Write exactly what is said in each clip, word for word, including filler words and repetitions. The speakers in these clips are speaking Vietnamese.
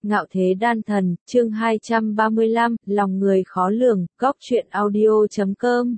Ngạo thế đan thần, chương hai trăm ba mươi lăm, lòng người khó lường, góc truyện audio chấm com.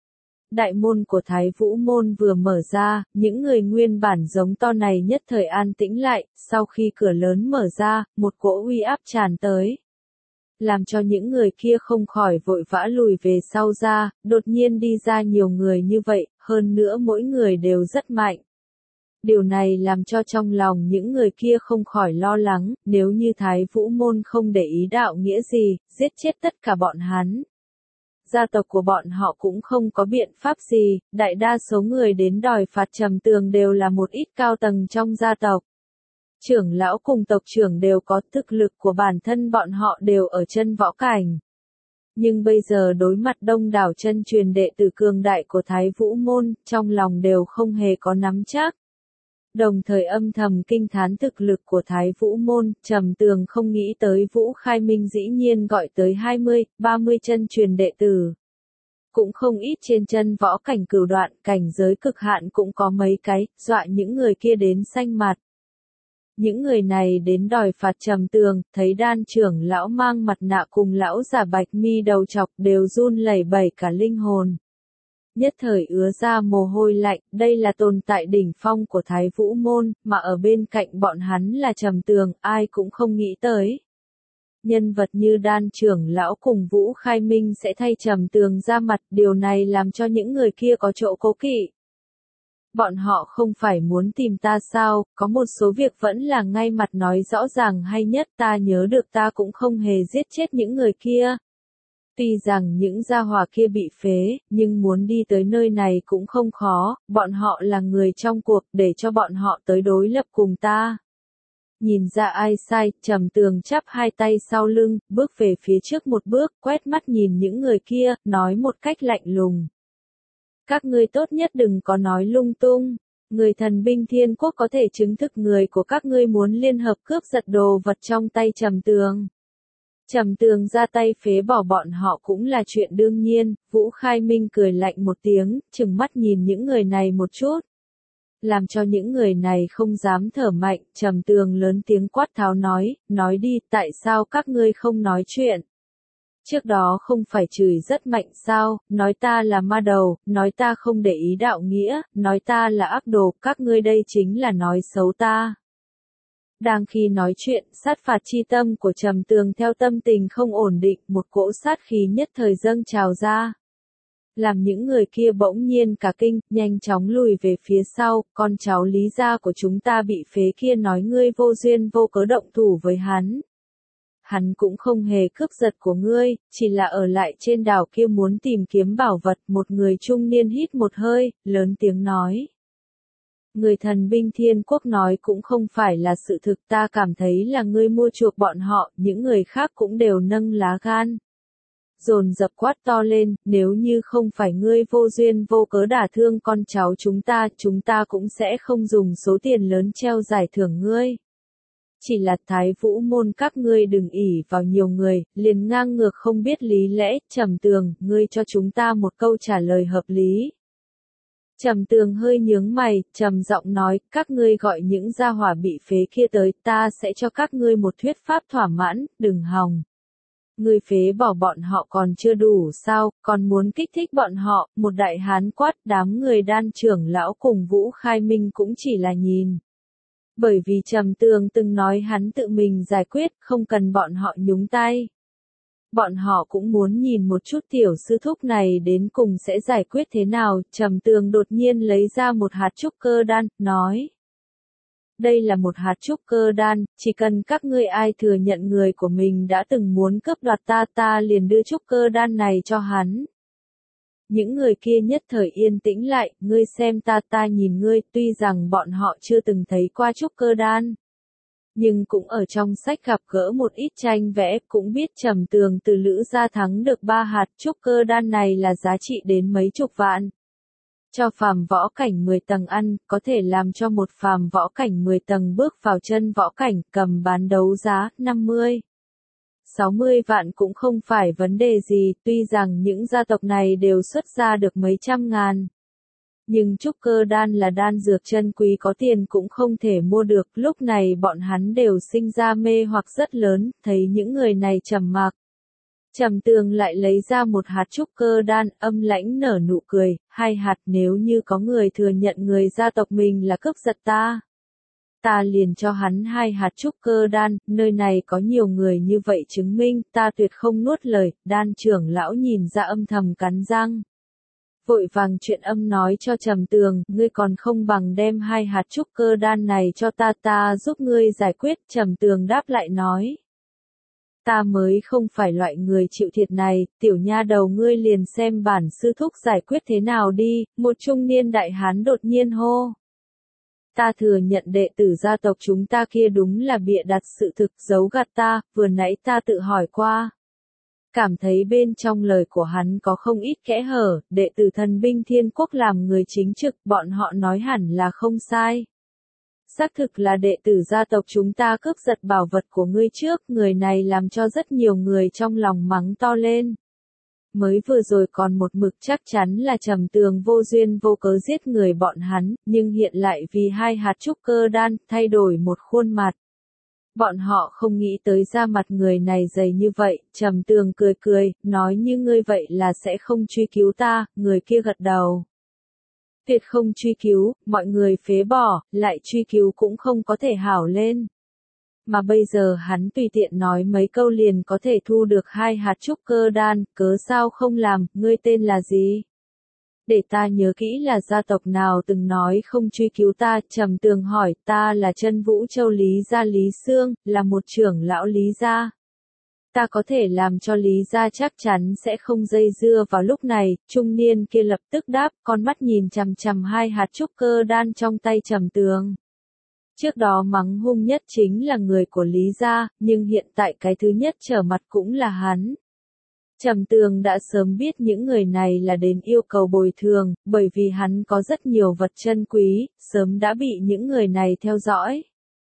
Đại môn của Thái Vũ môn vừa mở ra, những người nguyên bản giống to này nhất thời an tĩnh lại, sau khi cửa lớn mở ra, một cỗ uy áp tràn tới. Làm cho những người kia không khỏi vội vã lùi về sau ra, đột nhiên đi ra nhiều người như vậy, hơn nữa mỗi người đều rất mạnh. Điều này làm cho trong lòng những người kia không khỏi lo lắng, nếu như Thái Vũ môn không để ý đạo nghĩa gì, giết chết tất cả bọn hắn. Gia tộc của bọn họ cũng không có biện pháp gì, đại đa số người đến đòi phạt Trầm Tường đều là một ít cao tầng trong gia tộc. Trưởng lão cùng tộc trưởng đều có thực lực của bản thân, bọn họ đều ở chân võ cảnh. Nhưng bây giờ đối mặt đông đảo chân truyền đệ tử cường đại của Thái Vũ môn, trong lòng đều không hề có nắm chắc. Đồng thời âm thầm kinh thán thực lực của Thái Vũ môn, Trầm Tường không nghĩ tới Vũ Khai Minh dĩ nhiên gọi tới hai mươi, ba mươi chân truyền đệ tử. Cũng không ít trên chân võ cảnh cửu đoạn, cảnh giới cực hạn cũng có mấy cái, dọa những người kia đến xanh mặt. Những người này đến đòi phạt Trầm Tường, thấy đan trưởng lão mang mặt nạ cùng lão giả bạch mi đầu chọc đều run lẩy bẩy cả linh hồn. Nhất thời ứa ra mồ hôi lạnh, đây là tồn tại đỉnh phong của Thái Vũ môn, mà ở bên cạnh bọn hắn là Trầm Tường, ai cũng không nghĩ tới. Nhân vật như đan trưởng lão cùng Vũ Khai Minh sẽ thay Trầm Tường ra mặt, điều này làm cho những người kia có chỗ cố kỵ. Bọn họ không phải muốn tìm ta sao, có một số việc vẫn là ngay mặt nói rõ ràng hay nhất, ta nhớ được ta cũng không hề giết chết những người kia. Tuy rằng những gia hỏa kia bị phế, nhưng muốn đi tới nơi này cũng không khó, bọn họ là người trong cuộc, để cho bọn họ tới đối lập cùng ta. Nhìn ra ai sai, Trầm Tường chắp hai tay sau lưng, bước về phía trước một bước, quét mắt nhìn những người kia, nói một cách lạnh lùng. Các ngươi tốt nhất đừng có nói lung tung, người thần binh thiên quốc có thể chứng thực người của các ngươi muốn liên hợp cướp giật đồ vật trong tay Trầm Tường. Trầm Tường ra tay phế bỏ bọn họ cũng là chuyện đương nhiên, Vũ Khai Minh cười lạnh một tiếng, trừng mắt nhìn những người này một chút. Làm cho những người này không dám thở mạnh, Trầm Tường lớn tiếng quát tháo nói, nói đi, tại sao các ngươi không nói chuyện? Trước đó không phải chửi rất mạnh sao, nói ta là ma đầu, nói ta không để ý đạo nghĩa, nói ta là ác đồ, các ngươi đây chính là nói xấu ta. Đang khi nói chuyện, sát phạt chi tâm của Trầm Tường theo tâm tình không ổn định, một cỗ sát khí nhất thời dâng trào ra. Làm những người kia bỗng nhiên cả kinh, nhanh chóng lùi về phía sau, con cháu Lý gia của chúng ta bị phế kia nói ngươi vô duyên vô cớ động thủ với hắn. Hắn cũng không hề cướp giật của ngươi, chỉ là ở lại trên đảo kia muốn tìm kiếm bảo vật, một người trung niên hít một hơi, lớn tiếng nói. Người thần binh thiên quốc nói cũng không phải là sự thực, ta cảm thấy là ngươi mua chuộc bọn họ, những người khác cũng đều nâng lá gan. Dồn dập quát to lên, nếu như không phải ngươi vô duyên vô cớ đả thương con cháu chúng ta, chúng ta cũng sẽ không dùng số tiền lớn treo giải thưởng ngươi. Chỉ là Thái Vũ môn các ngươi đừng ỷ vào nhiều người, liền ngang ngược không biết lý lẽ, Trầm Tường, ngươi cho chúng ta một câu trả lời hợp lý. Trầm Tường hơi nhướng mày, trầm giọng nói, các ngươi gọi những gia hỏa bị phế kia tới, ta sẽ cho các ngươi một thuyết pháp thỏa mãn, đừng hòng. Ngươi phế bỏ bọn họ còn chưa đủ sao, còn muốn kích thích bọn họ, một đại hán quát, đám người đan trưởng lão cùng Vũ Khai Minh cũng chỉ là nhìn. Bởi vì Trầm Tường từng nói hắn tự mình giải quyết, không cần bọn họ nhúng tay. Bọn họ cũng muốn nhìn một chút tiểu sư thúc này đến cùng sẽ giải quyết thế nào, Trầm Tường đột nhiên lấy ra một hạt trúc cơ đan, nói. Đây là một hạt trúc cơ đan, chỉ cần các ngươi ai thừa nhận người của mình đã từng muốn cướp đoạt ta ta liền đưa trúc cơ đan này cho hắn. Những người kia nhất thời yên tĩnh lại, ngươi xem ta ta nhìn ngươi, tuy rằng bọn họ chưa từng thấy qua trúc cơ đan. Nhưng cũng ở trong sách gặp gỡ một ít tranh vẽ, cũng biết Trầm Tường từ Lữ gia thắng được ba hạt trúc cơ đan này là giá trị đến mấy chục vạn. Cho phàm võ cảnh mười tầng ăn, có thể làm cho một phàm võ cảnh mười tầng bước vào chân võ cảnh, cầm bán đấu giá, năm mươi. sáu mươi vạn cũng không phải vấn đề gì, tuy rằng những gia tộc này đều xuất ra được mấy trăm ngàn. Nhưng trúc cơ đan là đan dược chân quý có tiền cũng không thể mua được, lúc này bọn hắn đều sinh ra mê hoặc rất lớn, thấy những người này trầm mặc. Trầm Tường lại lấy ra một hạt trúc cơ đan, âm lãnh nở nụ cười, hai hạt, nếu như có người thừa nhận người gia tộc mình là cướp giật ta. Ta liền cho hắn hai hạt trúc cơ đan, nơi này có nhiều người như vậy chứng minh, ta tuyệt không nuốt lời, đan trưởng lão nhìn ra âm thầm cắn răng. Vội vàng chuyện âm nói cho Trầm Tường, ngươi còn không bằng đem hai hạt trúc cơ đan này cho ta, ta giúp ngươi giải quyết. Trầm Tường đáp lại nói. Ta mới không phải loại người chịu thiệt này, tiểu nha đầu ngươi liền xem bản sư thúc giải quyết thế nào đi, một trung niên đại hán đột nhiên hô. Ta thừa nhận đệ tử gia tộc chúng ta kia đúng là bịa đặt sự thực giấu gạt ta, vừa nãy ta tự hỏi qua. Cảm thấy bên trong lời của hắn có không ít kẽ hở, đệ tử thần binh thiên quốc làm người chính trực, bọn họ nói hẳn là không sai. Xác thực là đệ tử gia tộc chúng ta cướp giật bảo vật của ngươi trước, người này làm cho rất nhiều người trong lòng mắng to lên. Mới vừa rồi còn một mực chắc chắn là Trầm Tường vô duyên vô cớ giết người bọn hắn, nhưng hiện lại vì hai hạt trúc cơ đan, thay đổi một khuôn mặt. Bọn họ không nghĩ tới da mặt người này dày như vậy, Trầm Tường cười cười, nói như ngươi vậy là sẽ không truy cứu ta, người kia gật đầu. Tuyệt không truy cứu, mọi người phế bỏ, lại truy cứu cũng không có thể hảo lên. Mà bây giờ hắn tùy tiện nói mấy câu liền có thể thu được hai hạt trúc cơ đan, cớ sao không làm, ngươi tên là gì? Để ta nhớ kỹ là gia tộc nào từng nói không truy cứu ta. Trầm Tường hỏi, ta là Chân Vũ Châu Lý gia Lý Sương, là một trưởng lão Lý gia. Ta có thể làm cho Lý gia chắc chắn sẽ không dây dưa. Vào lúc này, trung niên kia lập tức đáp, con mắt nhìn chằm chằm hai hạt trúc cơ đan trong tay Trầm Tường. Trước đó mắng hung nhất chính là người của Lý gia, nhưng hiện tại cái thứ nhất trở mặt cũng là hắn. Trầm Tường đã sớm biết những người này là đến yêu cầu bồi thường, bởi vì hắn có rất nhiều vật chân quý, sớm đã bị những người này theo dõi.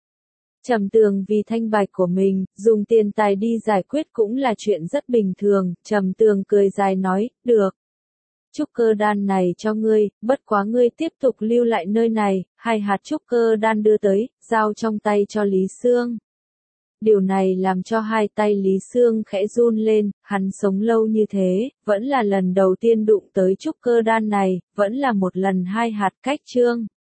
Trầm Tường vì thanh bạch của mình, dùng tiền tài đi giải quyết cũng là chuyện rất bình thường, Trầm Tường cười dài nói, được. Trúc cơ đan này cho ngươi, bất quá ngươi tiếp tục lưu lại nơi này, hai hạt trúc cơ đan đưa tới, giao trong tay cho Lý Sương. Điều này làm cho hai tay Lý Sương khẽ run lên, hắn sống lâu như thế, vẫn là lần đầu tiên đụng tới trúc cơ đan này, vẫn là một lần hai hạt cách trương.